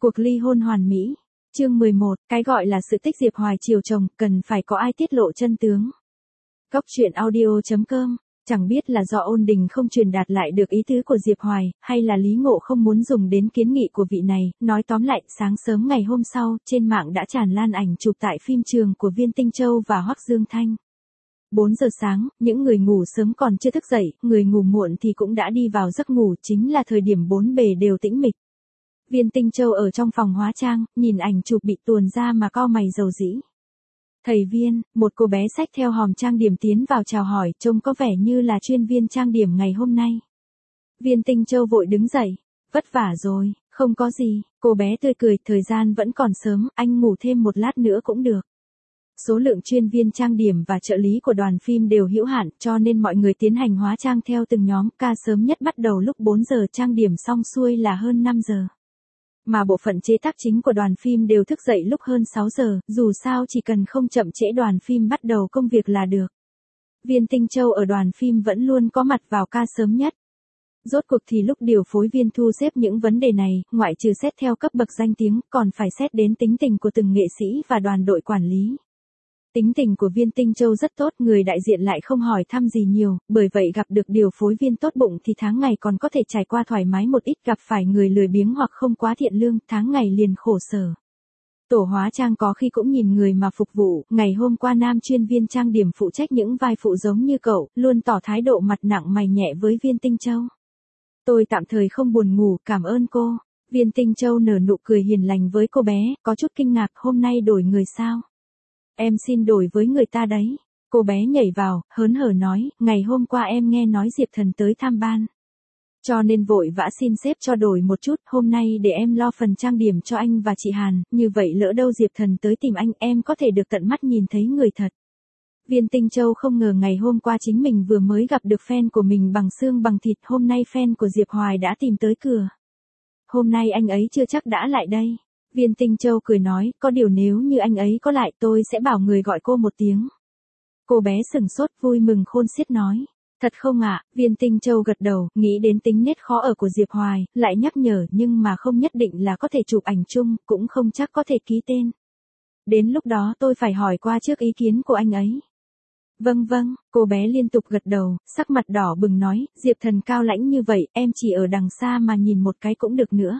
Cuộc ly hôn hoàn mỹ. Chương 11, cái gọi là sự tích Diệp Hoài chiều chồng, cần phải có ai tiết lộ chân tướng. Góc truyện audio.com. Chẳng biết là do Ôn Đình không truyền đạt lại được ý tứ của Diệp Hoài, hay là Lý Ngộ không muốn dùng đến kiến nghị của vị này, nói tóm lại, sáng sớm ngày hôm sau, trên mạng đã tràn lan ảnh chụp tại phim trường của Viên Tinh Châu và Hoắc Dương Thanh. 4 giờ sáng, những người ngủ sớm còn chưa thức dậy, người ngủ muộn thì cũng đã đi vào giấc ngủ, chính là thời điểm bốn bề đều tĩnh mịch. Viên Tinh Châu ở trong phòng hóa trang, nhìn ảnh chụp bị tuồn ra mà cau mày rầu rĩ. Thầy Viên, một cô bé xách theo hòm trang điểm tiến vào chào hỏi, trông có vẻ như là chuyên viên trang điểm ngày hôm nay. Viên Tinh Châu vội đứng dậy, vất vả rồi, không có gì, cô bé tươi cười, thời gian vẫn còn sớm, anh ngủ thêm một lát nữa cũng được. Số lượng chuyên viên trang điểm và trợ lý của đoàn phim đều hữu hạn, cho nên mọi người tiến hành hóa trang theo từng nhóm, ca sớm nhất bắt đầu lúc 4 giờ, trang điểm xong xuôi là hơn 5 giờ. Mà bộ phận chế tác chính của đoàn phim đều thức dậy lúc hơn 6 giờ, dù sao chỉ cần không chậm trễ đoàn phim bắt đầu công việc là được. Viên Tinh Châu ở đoàn phim vẫn luôn có mặt vào ca sớm nhất. Rốt cuộc thì lúc điều phối viên thu xếp những vấn đề này, ngoại trừ xét theo cấp bậc danh tiếng, còn phải xét đến tính tình của từng nghệ sĩ và đoàn đội quản lý. Tính tình của Viên Tinh Châu rất tốt, người đại diện lại không hỏi thăm gì nhiều, bởi vậy gặp được điều phối viên tốt bụng thì tháng ngày còn có thể trải qua thoải mái một ít, gặp phải người lười biếng hoặc không quá thiện lương, tháng ngày liền khổ sở. Tổ hóa trang có khi cũng nhìn người mà phục vụ, ngày hôm qua nam chuyên viên trang điểm phụ trách những vai phụ giống như cậu, luôn tỏ thái độ mặt nặng mày nhẹ với Viên Tinh Châu. Tôi tạm thời không buồn ngủ, cảm ơn cô. Viên Tinh Châu nở nụ cười hiền lành với cô bé, có chút kinh ngạc, hôm nay đổi người sao? Em xin đổi với người ta đấy. Cô bé nhảy vào, hớn hở nói, ngày hôm qua em nghe nói Diệp Thần tới tham ban. Cho nên vội vã xin sếp cho đổi một chút, hôm nay để em lo phần trang điểm cho anh và chị Hàn, như vậy lỡ đâu Diệp Thần tới tìm anh, em có thể được tận mắt nhìn thấy người thật. Viên Tinh Châu không ngờ ngày hôm qua chính mình vừa mới gặp được fan của mình bằng xương bằng thịt, hôm nay fan của Diệp Hoài đã tìm tới cửa. Hôm nay anh ấy chưa chắc đã lại đây. Viên Tinh Châu cười nói, có điều nếu như anh ấy có lại tôi sẽ bảo người gọi cô một tiếng. Cô bé sừng sốt vui mừng khôn xiết nói, thật không ạ? Viên Tinh Châu gật đầu, nghĩ đến tính nết khó ở của Diệp Hoài, lại nhắc nhở nhưng mà không nhất định là có thể chụp ảnh chung, cũng không chắc có thể ký tên. Đến lúc đó tôi phải hỏi qua trước ý kiến của anh ấy. Vâng vâng, cô bé liên tục gật đầu, sắc mặt đỏ bừng nói, Diệp Thần cao lãnh như vậy, em chỉ ở đằng xa mà nhìn một cái cũng được nữa.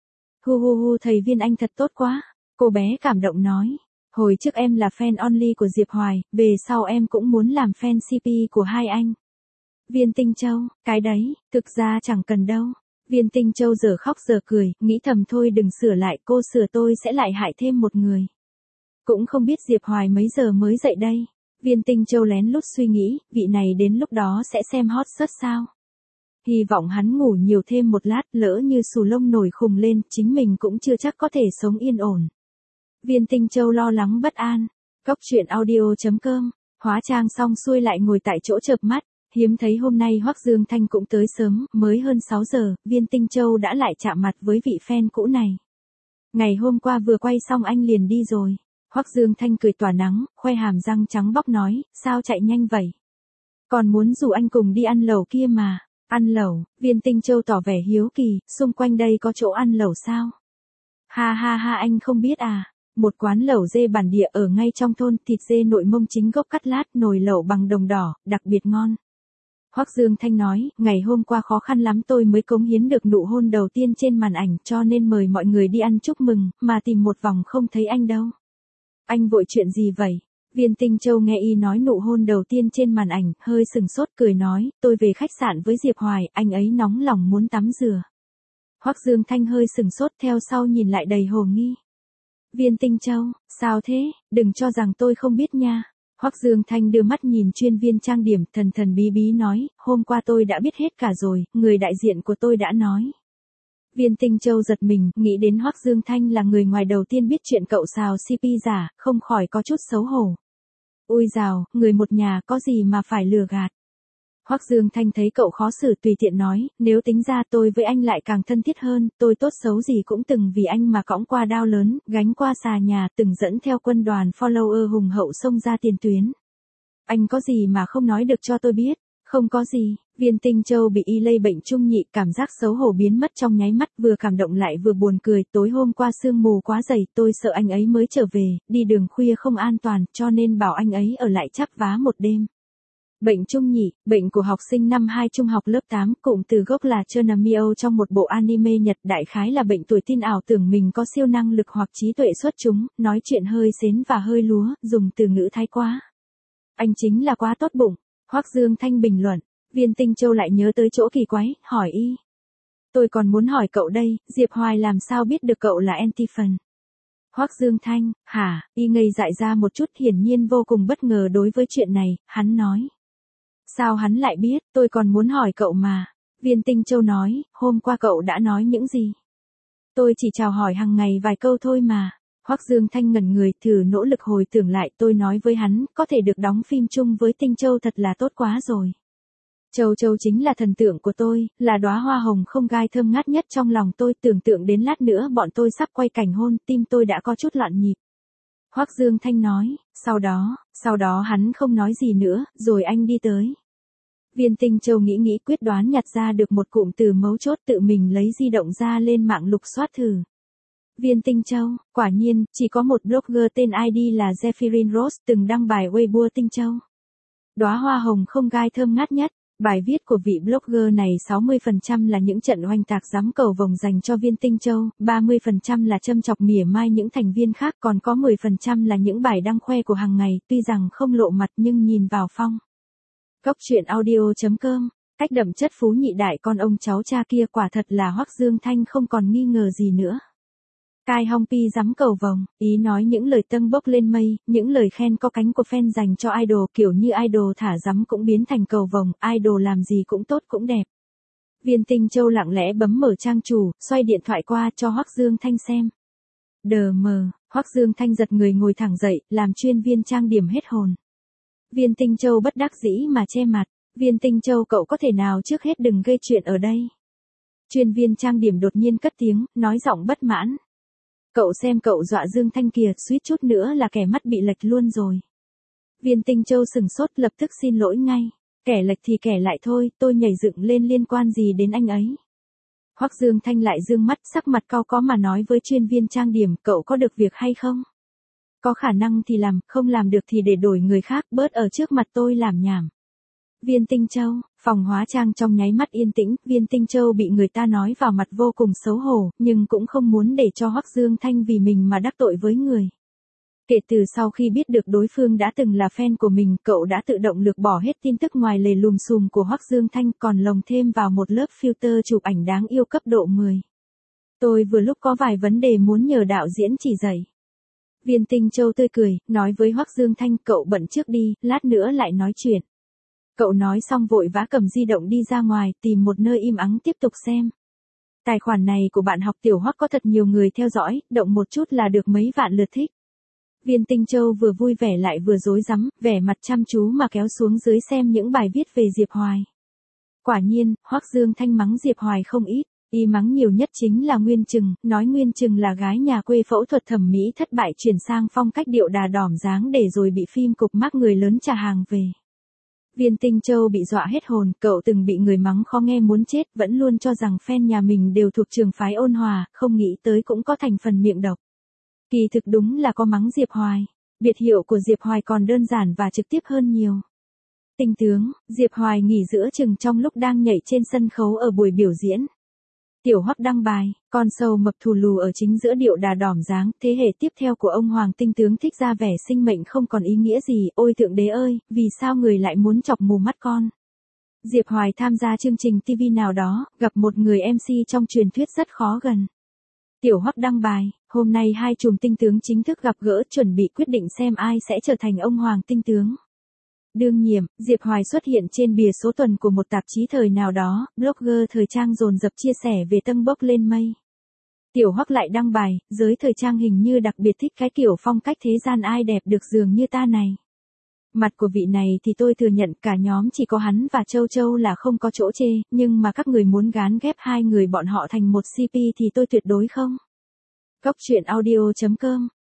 Hu, thầy Viên anh thật tốt quá. Cô bé cảm động nói. Hồi trước em là fan only của Diệp Hoài, về sau em cũng muốn làm fan CP của hai anh. Viên Tinh Châu, cái đấy, thực ra chẳng cần đâu. Viên Tinh Châu giờ khóc giờ cười, nghĩ thầm thôi đừng sửa lại, cô sửa tôi sẽ lại hại thêm một người. Cũng không biết Diệp Hoài mấy giờ mới dậy đây. Viên Tinh Châu lén lút suy nghĩ, vị này đến lúc đó sẽ xem hot search sao. Hy vọng hắn ngủ nhiều thêm một lát, lỡ như xù lông nổi khùng lên, chính mình cũng chưa chắc có thể sống yên ổn. Viên Tinh Châu lo lắng bất an. Góc truyện audio.com. Hóa trang xong xuôi lại ngồi tại chỗ chợp mắt, hiếm thấy hôm nay Hoắc Dương Thanh cũng tới sớm, mới hơn 6 giờ, Viên Tinh Châu đã lại chạm mặt với vị fan cũ này. Ngày hôm qua vừa quay xong anh liền đi rồi. Hoắc Dương Thanh cười tỏa nắng, khoe hàm răng trắng bóc nói, sao chạy nhanh vậy? Còn muốn rủ anh cùng đi ăn lẩu kia mà. Ăn lẩu, Viên Tinh Châu tỏ vẻ hiếu kỳ, xung quanh đây có chỗ ăn lẩu sao? Ha anh không biết à, một quán lẩu dê bản địa ở ngay trong thôn, thịt dê nội mông chính gốc cắt lát, nồi lẩu bằng đồng đỏ, đặc biệt ngon. Hoắc Dương Thanh nói, ngày hôm qua khó khăn lắm tôi mới cống hiến được nụ hôn đầu tiên trên màn ảnh, cho nên mời mọi người đi ăn chúc mừng, mà tìm một vòng không thấy anh đâu. Anh vội chuyện gì vậy? Viên Tinh Châu nghe y nói nụ hôn đầu tiên trên màn ảnh, hơi sừng sốt cười nói, tôi về khách sạn với Diệp Hoài, anh ấy nóng lòng muốn tắm rửa. Hoắc Dương Thanh hơi sừng sốt theo sau nhìn lại đầy hồ nghi. Viên Tinh Châu, sao thế, đừng cho rằng tôi không biết nha. Hoắc Dương Thanh đưa mắt nhìn chuyên viên trang điểm, thần bí bí nói, hôm qua tôi đã biết hết cả rồi, người đại diện của tôi đã nói. Viên Tinh Châu giật mình, nghĩ đến Hoắc Dương Thanh là người ngoài đầu tiên biết chuyện cậu xào CP giả, không khỏi có chút xấu hổ. Ôi dào, người một nhà có gì mà phải lừa gạt. Hoắc Dương Thanh thấy cậu khó xử tùy tiện nói, nếu tính ra tôi với anh lại càng thân thiết hơn, tôi tốt xấu gì cũng từng vì anh mà cõng qua đao lớn, gánh qua xà nhà, từng dẫn theo quân đoàn follower hùng hậu xông ra tiền tuyến. Anh có gì mà không nói được cho tôi biết? Không có gì, Viên Tinh Châu bị y lây bệnh trung nhị, cảm giác xấu hổ biến mất trong nháy mắt, vừa cảm động lại vừa buồn cười. Tối hôm qua sương mù quá dày, tôi sợ anh ấy mới trở về, đi đường khuya không an toàn, cho nên bảo anh ấy ở lại chắp vá một đêm. Bệnh trung nhị, bệnh của học sinh năm 2 trung học lớp 8, cụm từ gốc là Chernamio trong một bộ anime Nhật, đại khái là bệnh tuổi tin ảo tưởng mình có siêu năng lực hoặc trí tuệ xuất chúng, nói chuyện hơi xến và hơi lúa, dùng từ ngữ thái quá. Anh chính là quá tốt bụng, Hoắc Dương Thanh bình luận. Viên Tinh Châu lại nhớ tới chỗ kỳ quái, hỏi y. Tôi còn muốn hỏi cậu đây, Diệp Hoài làm sao biết được cậu là Antiphon? Hoắc Dương Thanh, hả, y ngây dại ra một chút, hiển nhiên vô cùng bất ngờ đối với chuyện này, hắn nói. Sao hắn lại biết, tôi còn muốn hỏi cậu mà. Viên Tinh Châu nói, hôm qua cậu đã nói những gì? Tôi chỉ chào hỏi hàng ngày vài câu thôi mà. Hoắc Dương Thanh ngẩn người, thử nỗ lực hồi tưởng lại, tôi nói với hắn, có thể được đóng phim chung với Tinh Châu thật là tốt quá rồi. Châu Châu chính là thần tượng của tôi, là đóa hoa hồng không gai thơm ngát nhất trong lòng tôi, tưởng tượng đến lát nữa bọn tôi sắp quay cảnh hôn, tim tôi đã có chút loạn nhịp. Hoắc Dương Thanh nói, sau đó hắn không nói gì nữa, rồi anh đi tới. Viên Tinh Châu nghĩ quyết đoán nhặt ra được một cụm từ mấu chốt, tự mình lấy di động ra lên mạng lục soát thử. Viên Tinh Châu, quả nhiên, chỉ có một blogger tên ID là Zephyrin Rose từng đăng bài Weibo Tinh Châu. Đóa hoa hồng không gai thơm ngát nhất. Bài viết của vị blogger này 60% là những trận oanh tạc giám cầu vồng dành cho Viên Tinh Châu, 30% là châm chọc mỉa mai những thành viên khác, còn có 10% là những bài đăng khoe của hàng ngày, tuy rằng không lộ mặt nhưng nhìn vào phong. Góc truyện audio.com, cách đậm chất phú nhị đại con ông cháu cha kia, quả thật là Hoắc Dương Thanh không còn nghi ngờ gì nữa. Cai Hong Pi giám cầu vồng, ý nói những lời tâng bốc lên mây, những lời khen có cánh của fan dành cho idol, kiểu như idol thả giám cũng biến thành cầu vồng, idol làm gì cũng tốt cũng đẹp. Viên Tinh Châu lặng lẽ bấm mở trang chủ, xoay điện thoại qua cho Hoắc Dương Thanh xem. Đờ mờ, Hoắc Dương Thanh giật người ngồi thẳng dậy, làm chuyên viên trang điểm hết hồn. Viên Tinh Châu bất đắc dĩ mà che mặt, Viên Tinh Châu cậu có thể nào trước hết đừng gây chuyện ở đây. Chuyên viên trang điểm đột nhiên cất tiếng, nói giọng bất mãn. Cậu xem cậu dọa Dương Thanh kìa, suýt chút nữa là kẻ mắt bị lệch luôn rồi. Viên Tinh Châu sừng sốt, lập tức xin lỗi ngay. Kẻ lệch thì kẻ lại thôi, tôi nhảy dựng lên liên quan gì đến anh ấy. Hoắc Dương Thanh lại dương mắt, sắc mặt cau có mà nói với chuyên viên trang điểm, cậu có được việc hay không? Có khả năng thì làm, không làm được thì để đổi người khác, bớt ở trước mặt tôi làm nhảm. Viên Tinh Châu, phòng hóa trang trong nháy mắt yên tĩnh, Viên Tinh Châu bị người ta nói vào mặt vô cùng xấu hổ, nhưng cũng không muốn để cho Hoắc Dương Thanh vì mình mà đắc tội với người. Kể từ sau khi biết được đối phương đã từng là fan của mình, cậu đã tự động lược bỏ hết tin tức ngoài lề lùm xùm của Hoắc Dương Thanh, còn lồng thêm vào một lớp filter chụp ảnh đáng yêu cấp độ 10. Tôi vừa lúc có vài vấn đề muốn nhờ đạo diễn chỉ dạy. Viên Tinh Châu tươi cười, nói với Hoắc Dương Thanh, cậu bận trước đi, lát nữa lại nói chuyện. Cậu nói xong vội vã cầm di động đi ra ngoài, tìm một nơi im ắng tiếp tục xem. Tài khoản này của bạn học tiểu Hoắc có thật nhiều người theo dõi, động một chút là được mấy vạn lượt thích. Viên Tinh Châu vừa vui vẻ lại vừa rối rắm, vẻ mặt chăm chú mà kéo xuống dưới xem những bài viết về Diệp Hoài. Quả nhiên, Hoắc Dương Thanh mắng Diệp Hoài không ít, y mắng nhiều nhất chính là Nguyên Trừng, nói Nguyên Trừng là gái nhà quê phẫu thuật thẩm mỹ thất bại chuyển sang phong cách điệu đà đỏm dáng để rồi bị phim cục mắc người lớn trả hàng về. Viên Tinh Châu bị dọa hết hồn, cậu từng bị người mắng khó nghe muốn chết, vẫn luôn cho rằng fan nhà mình đều thuộc trường phái ôn hòa, không nghĩ tới cũng có thành phần miệng độc. Kỳ thực đúng là có mắng Diệp Hoài. Biệt hiệu của Diệp Hoài còn đơn giản và trực tiếp hơn nhiều. Tinh tướng, Diệp Hoài nghỉ giữa chừng trong lúc đang nhảy trên sân khấu ở buổi biểu diễn. Tiểu Hoắc đăng bài, con sâu mập thù lù ở chính giữa điệu đà đỏm dáng, thế hệ tiếp theo của ông Hoàng Tinh tướng thích ra vẻ sinh mệnh không còn ý nghĩa gì, ôi thượng đế ơi, vì sao người lại muốn chọc mù mắt con. Diệp Hoài tham gia chương trình TV nào đó, gặp một người MC trong truyền thuyết rất khó gần. Tiểu Hoắc đăng bài, hôm nay hai chùm tinh tướng chính thức gặp gỡ, chuẩn bị quyết định xem ai sẽ trở thành ông Hoàng Tinh tướng. Đương nhiệm, Diệp Hoài xuất hiện trên bìa số tuần của một tạp chí thời nào đó, blogger thời trang dồn dập chia sẻ về tâng bốc lên mây. Tiểu Hoắc lại đăng bài, giới thời trang hình như đặc biệt thích cái kiểu phong cách thế gian ai đẹp được dường như ta này. Mặt của vị này thì tôi thừa nhận cả nhóm chỉ có hắn và Châu Châu là không có chỗ chê, nhưng mà các người muốn gán ghép hai người bọn họ thành một CP thì tôi tuyệt đối không. Góc truyện audio.com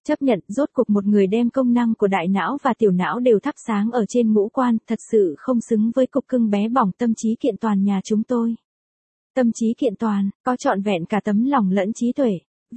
Chấp nhận, rốt cuộc một người đem công năng của đại não và tiểu não đều thắp sáng ở trên ngũ quan, thật sự không xứng với cục cưng bé bỏng tâm trí kiện toàn nhà chúng tôi. Tâm trí kiện toàn, có trọn vẹn cả tấm lòng lẫn trí tuệ.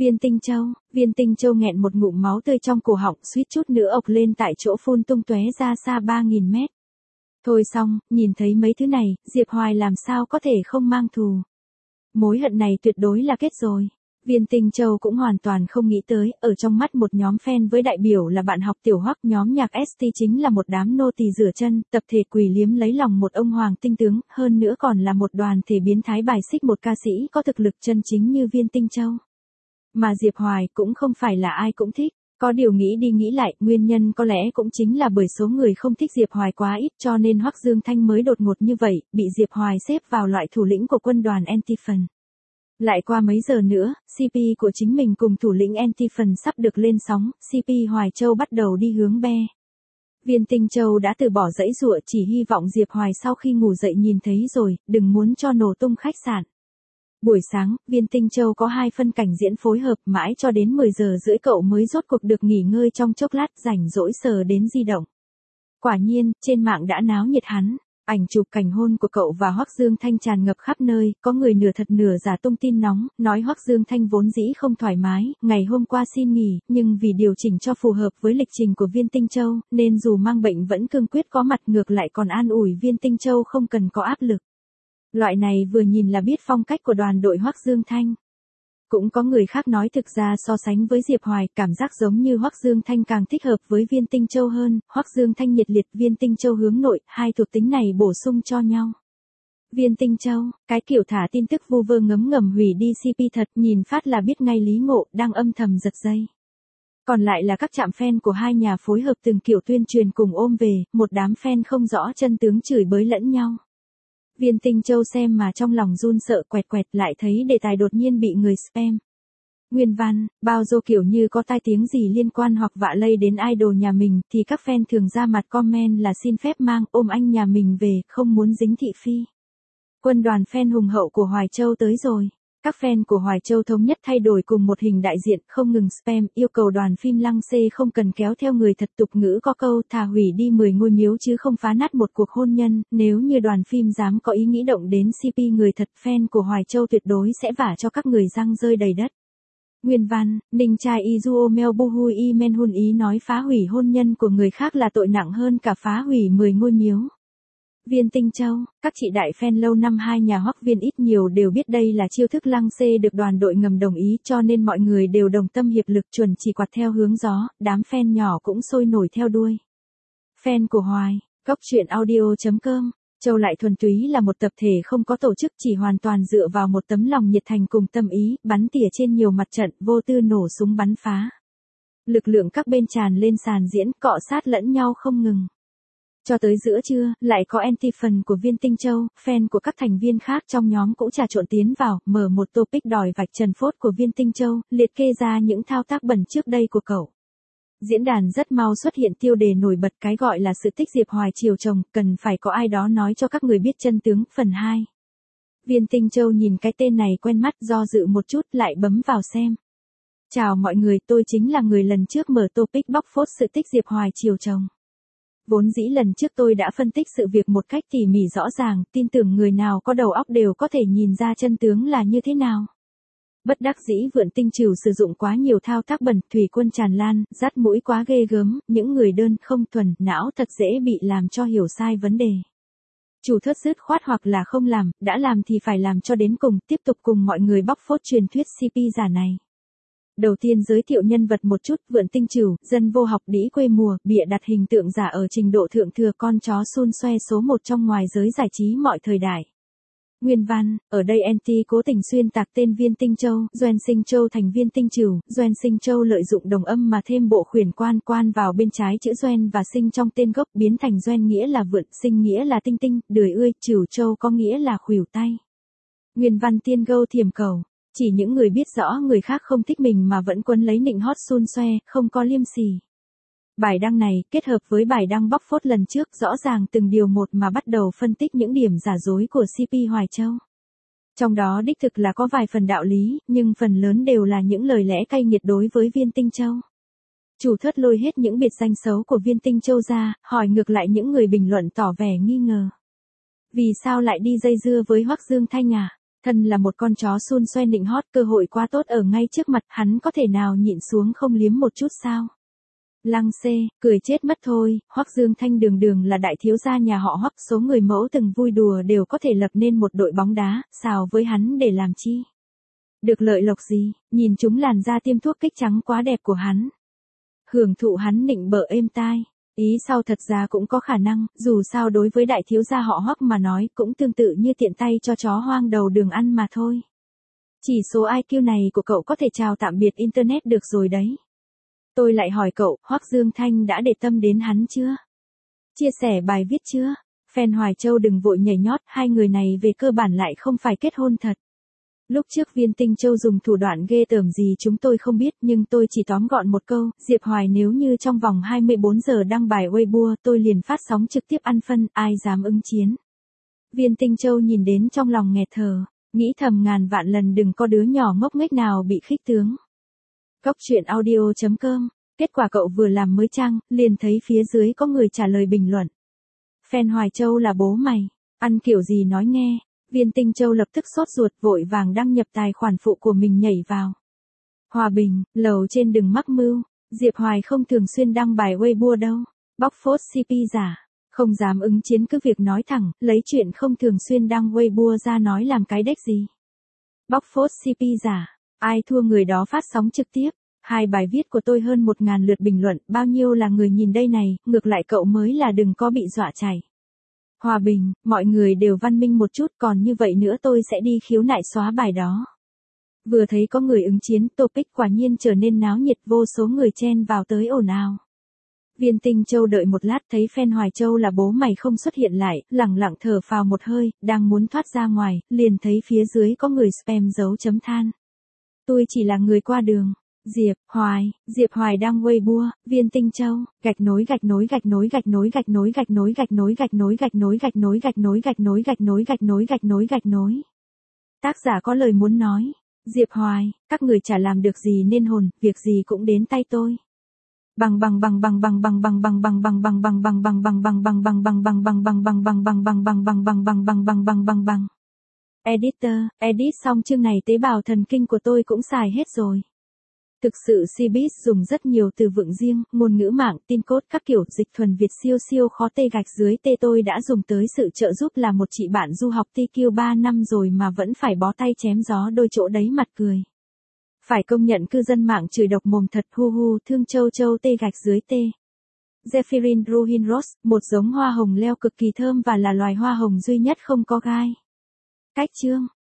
Viên Tinh Châu nghẹn một ngụm máu tươi trong cổ họng, suýt chút nữa ộc lên tại chỗ phun tung tóe ra xa 3.000 mét. Thôi xong, nhìn thấy mấy thứ này, Diệp Hoài làm sao có thể không mang thù. Mối hận này tuyệt đối là kết rồi. Viên Tinh Châu cũng hoàn toàn không nghĩ tới, ở trong mắt một nhóm fan với đại biểu là bạn học tiểu Hoắc, nhóm nhạc ST chính là một đám nô tỳ rửa chân, tập thể quỳ liếm lấy lòng một ông hoàng tinh tướng, hơn nữa còn là một đoàn thể biến thái bài xích một ca sĩ có thực lực chân chính như Viên Tinh Châu. Mà Diệp Hoài cũng không phải là ai cũng thích. Có điều nghĩ đi nghĩ lại, nguyên nhân có lẽ cũng chính là bởi số người không thích Diệp Hoài quá ít cho nên Hoắc Dương Thanh mới đột ngột như vậy, bị Diệp Hoài xếp vào loại thủ lĩnh của quân đoàn Anti-Fan. Lại qua mấy giờ nữa, CP của chính mình cùng thủ lĩnh Anti-Fan sắp được lên sóng, CP Hoài Châu bắt đầu đi hướng be. Viên Tinh Châu đã từ bỏ dãy dụa, chỉ hy vọng Diệp Hoài sau khi ngủ dậy nhìn thấy rồi, đừng muốn cho nổ tung khách sạn. Buổi sáng, Viên Tinh Châu có 2 phân cảnh diễn phối hợp, mãi cho đến 10 giờ rưỡi cậu mới rốt cuộc được nghỉ ngơi trong chốc lát, rảnh rỗi sờ đến di động. Quả nhiên, trên mạng đã náo nhiệt hẳn. Ảnh chụp cảnh hôn của cậu và Hoắc Dương Thanh tràn ngập khắp nơi, có người nửa thật nửa giả tung tin nóng, nói Hoắc Dương Thanh vốn dĩ không thoải mái, ngày hôm qua xin nghỉ, nhưng vì điều chỉnh cho phù hợp với lịch trình của Viên Tinh Châu, nên dù mang bệnh vẫn cương quyết có mặt, ngược lại còn an ủi Viên Tinh Châu không cần có áp lực. Loại này vừa nhìn là biết phong cách của đoàn đội Hoắc Dương Thanh. Cũng có người khác nói thực ra so sánh với Diệp Hoài, cảm giác giống như Hoắc Dương Thanh càng thích hợp với Viên Tinh Châu hơn, Hoắc Dương Thanh nhiệt liệt, Viên Tinh Châu hướng nội, hai thuộc tính này bổ sung cho nhau. Viên Tinh Châu, cái kiểu thả tin tức vu vơ ngấm ngầm hủy đi CP thật, nhìn phát là biết ngay Lý Ngộ, đang âm thầm giật dây. Còn lại là các trạm fan của hai nhà phối hợp từng kiểu tuyên truyền cùng ôm về, một đám fan không rõ chân tướng chửi bới lẫn nhau. Viên Tinh Châu xem mà trong lòng run sợ, quẹt lại thấy đề tài đột nhiên bị người spam. Nguyên văn, bao dô kiểu như có tai tiếng gì liên quan hoặc vạ lây đến idol nhà mình thì các fan thường ra mặt comment là xin phép mang ôm anh nhà mình về, không muốn dính thị phi. Quân đoàn fan hùng hậu của Hoài Châu tới rồi. Các fan của Hoài Châu thống nhất thay đổi cùng một hình đại diện, không ngừng spam, yêu cầu đoàn phim Lăng Xê không cần kéo theo người thật, tục ngữ có câu thà hủy đi 10 ngôi miếu chứ không phá nát một cuộc hôn nhân, nếu như đoàn phim dám có ý nghĩ động đến CP người thật, fan của Hoài Châu tuyệt đối sẽ vả cho các người răng rơi đầy đất. Nguyên văn, Ninh trai Izuo Melbuhui I Menhun ý nói phá hủy hôn nhân của người khác là tội nặng hơn cả phá hủy 10 ngôi miếu. Viên Tinh Châu, các chị đại fan lâu năm hai nhà Hoắc Viên ít nhiều đều biết đây là chiêu thức Lăng Xê được đoàn đội ngầm đồng ý cho nên mọi người đều đồng tâm hiệp lực chuẩn chỉ quạt theo hướng gió, đám fan nhỏ cũng sôi nổi theo đuôi. Fan của Hoài, góc truyện audio.com, Châu lại thuần túy là một tập thể không có tổ chức, chỉ hoàn toàn dựa vào một tấm lòng nhiệt thành cùng tâm ý, bắn tỉa trên nhiều mặt trận, vô tư nổ súng bắn phá. Lực lượng các bên tràn lên sàn diễn, cọ sát lẫn nhau không ngừng. Cho tới giữa trưa, lại có anti-fan của Viên Tinh Châu, fan của các thành viên khác trong nhóm cũng trà trộn tiến vào, mở một topic đòi vạch trần phốt của Viên Tinh Châu, liệt kê ra những thao tác bẩn trước đây của cậu. Diễn đàn rất mau xuất hiện tiêu đề nổi bật, cái gọi là sự tích Diệp Hoài chiều chồng, cần phải có ai đó nói cho các người biết chân tướng, phần 2. Viên Tinh Châu nhìn cái tên này quen mắt, do dự một chút lại bấm vào xem. Chào mọi người, tôi chính là người lần trước mở topic bóc phốt sự tích Diệp Hoài chiều chồng. Vốn dĩ lần trước tôi đã phân tích sự việc một cách tỉ mỉ rõ ràng, tin tưởng người nào có đầu óc đều có thể nhìn ra chân tướng là như thế nào. Bất đắc dĩ Vượn Tinh Trừu sử dụng quá nhiều thao tác bẩn, thủy quân tràn lan, dắt mũi quá ghê gớm, những người đơn không thuần, não thật dễ bị làm cho hiểu sai vấn đề. Chủ thớt dứt khoát hoặc là không làm, đã làm thì phải làm cho đến cùng, tiếp tục cùng mọi người bóc phốt truyền thuyết CP giả này. Đầu tiên giới thiệu nhân vật một chút, Vượn Tinh Trừu, dân vô học đĩ quê mùa, bịa đặt hình tượng giả ở trình độ thượng thừa, con chó xun xoe số 1 trong ngoài giới giải trí mọi thời đại. Nguyên văn, ở đây NT cố tình xuyên tạc tên Viên Tinh Châu, Doan Sinh Châu thành Viên Tinh Trừu, Doan Sinh Châu lợi dụng đồng âm mà thêm bộ khuyển quan vào bên trái chữ Doan và Sinh trong tên gốc, biến thành Doan nghĩa là vượn, Sinh nghĩa là tinh tinh, đười ươi, Trừu Châu có nghĩa là khuỷu tay. Nguyên văn tiên gâu thiềm cầu. Chỉ những người biết rõ người khác không thích mình mà vẫn quấn lấy nịnh hót xun xoe, không có liêm sỉ. Bài đăng này, kết hợp với bài đăng bóc phốt lần trước, rõ ràng từng điều một mà bắt đầu phân tích những điểm giả dối của CP Hoài Châu. Trong đó đích thực là có vài phần đạo lý, nhưng phần lớn đều là những lời lẽ cay nghiệt đối với Viên Tinh Châu. Chủ Thớt lôi hết những biệt danh xấu của Viên Tinh Châu ra, hỏi ngược lại những người bình luận tỏ vẻ nghi ngờ. Vì sao lại đi dây dưa với Hoắc Dương Thanh à? Thân là một con chó xun xoe nịnh hót, cơ hội quá tốt ở ngay trước mặt, hắn có thể nào nhịn xuống không liếm một chút sao? Lăng xê, cười chết mất thôi, Hoắc Dương Thanh đường đường là đại thiếu gia nhà họ Hoắc, số người mẫu từng vui đùa đều có thể lập nên một đội bóng đá, xào với hắn để làm chi? Được lợi lộc gì, nhìn chúng làn da tiêm thuốc kích trắng quá đẹp của hắn. Hưởng thụ hắn nịnh bợ êm tai. Ý sau thật ra cũng có khả năng, dù sao đối với đại thiếu gia họ Hoắc mà nói cũng tương tự như tiện tay cho chó hoang đầu đường ăn mà thôi. Chỉ số IQ này của cậu có thể chào tạm biệt Internet được rồi đấy. Tôi lại hỏi cậu, Hoắc Dương Thanh đã để tâm đến hắn chưa? Chia sẻ bài viết chưa? Fan Hoài Châu đừng vội nhảy nhót, hai người này về cơ bản lại không phải kết hôn thật. Lúc trước Viên Tinh Châu dùng thủ đoạn ghê tởm gì chúng tôi không biết, nhưng tôi chỉ tóm gọn một câu, Diệp Hoài nếu như trong vòng 24 giờ đăng bài Weibo tôi liền phát sóng trực tiếp ăn phân, ai dám ứng chiến. Viên Tinh Châu nhìn đến trong lòng nghẹt thở, nghĩ thầm ngàn vạn lần đừng có đứa nhỏ ngốc nghếch nào bị khích tướng. Góc truyện audio.com, kết quả cậu vừa làm mới trang, liền thấy phía dưới có người trả lời bình luận. Fan Hoài Châu là bố mày, ăn kiểu gì nói nghe. Viên Tinh Châu lập tức sốt ruột vội vàng đăng nhập tài khoản phụ của mình nhảy vào. Hòa bình, lầu trên đừng mắc mưu, Diệp Hoài không thường xuyên đăng bài Weibo đâu, bóc phốt CP giả, không dám ứng chiến cứ việc nói thẳng, lấy chuyện không thường xuyên đăng Weibo ra nói làm cái đếch gì. Bóc phốt CP giả, ai thua người đó phát sóng trực tiếp, hai bài viết của tôi hơn 1000 lượt bình luận, bao nhiêu là người nhìn đây này, ngược lại cậu mới là đừng có bị dọa chảy. Hòa bình, mọi người đều văn minh một chút, còn như vậy nữa tôi sẽ đi khiếu nại xóa bài đó. Vừa thấy có người ứng chiến, topic quả nhiên trở nên náo nhiệt, vô số người chen vào tới ồn ào. Viên Tinh Châu đợi một lát thấy fan Hoài Châu là bố mày không xuất hiện lại, lẳng lặng thở phào một hơi, đang muốn thoát ra ngoài, liền thấy phía dưới có người spam dấu chấm than. Tôi chỉ là người qua đường. Diệp Hoài đăng Weibo, Viên Tinh Châu, gạch nối. Tác giả có lời muốn nói. Diệp Hoài, các người chả làm được gì nên hồn, việc gì cũng đến tay tôi. Editor, edit xong chương này tế bào thần kinh của tôi cũng xài hết rồi. Thực sự Cbiz dùng rất nhiều từ vựng riêng, ngôn ngữ mạng, tin code các kiểu, dịch thuần Việt siêu khó tê gạch dưới tê tôi đã dùng tới sự trợ giúp là một chị bạn du học TQ 3 năm rồi mà vẫn phải bó tay chém gió đôi chỗ đấy mặt cười. Phải công nhận cư dân mạng chửi độc mồm thật thương châu tê gạch dưới tê. Zephyrin Ruhin Rose, một giống hoa hồng leo cực kỳ thơm và là loài hoa hồng duy nhất không có gai. Cách chương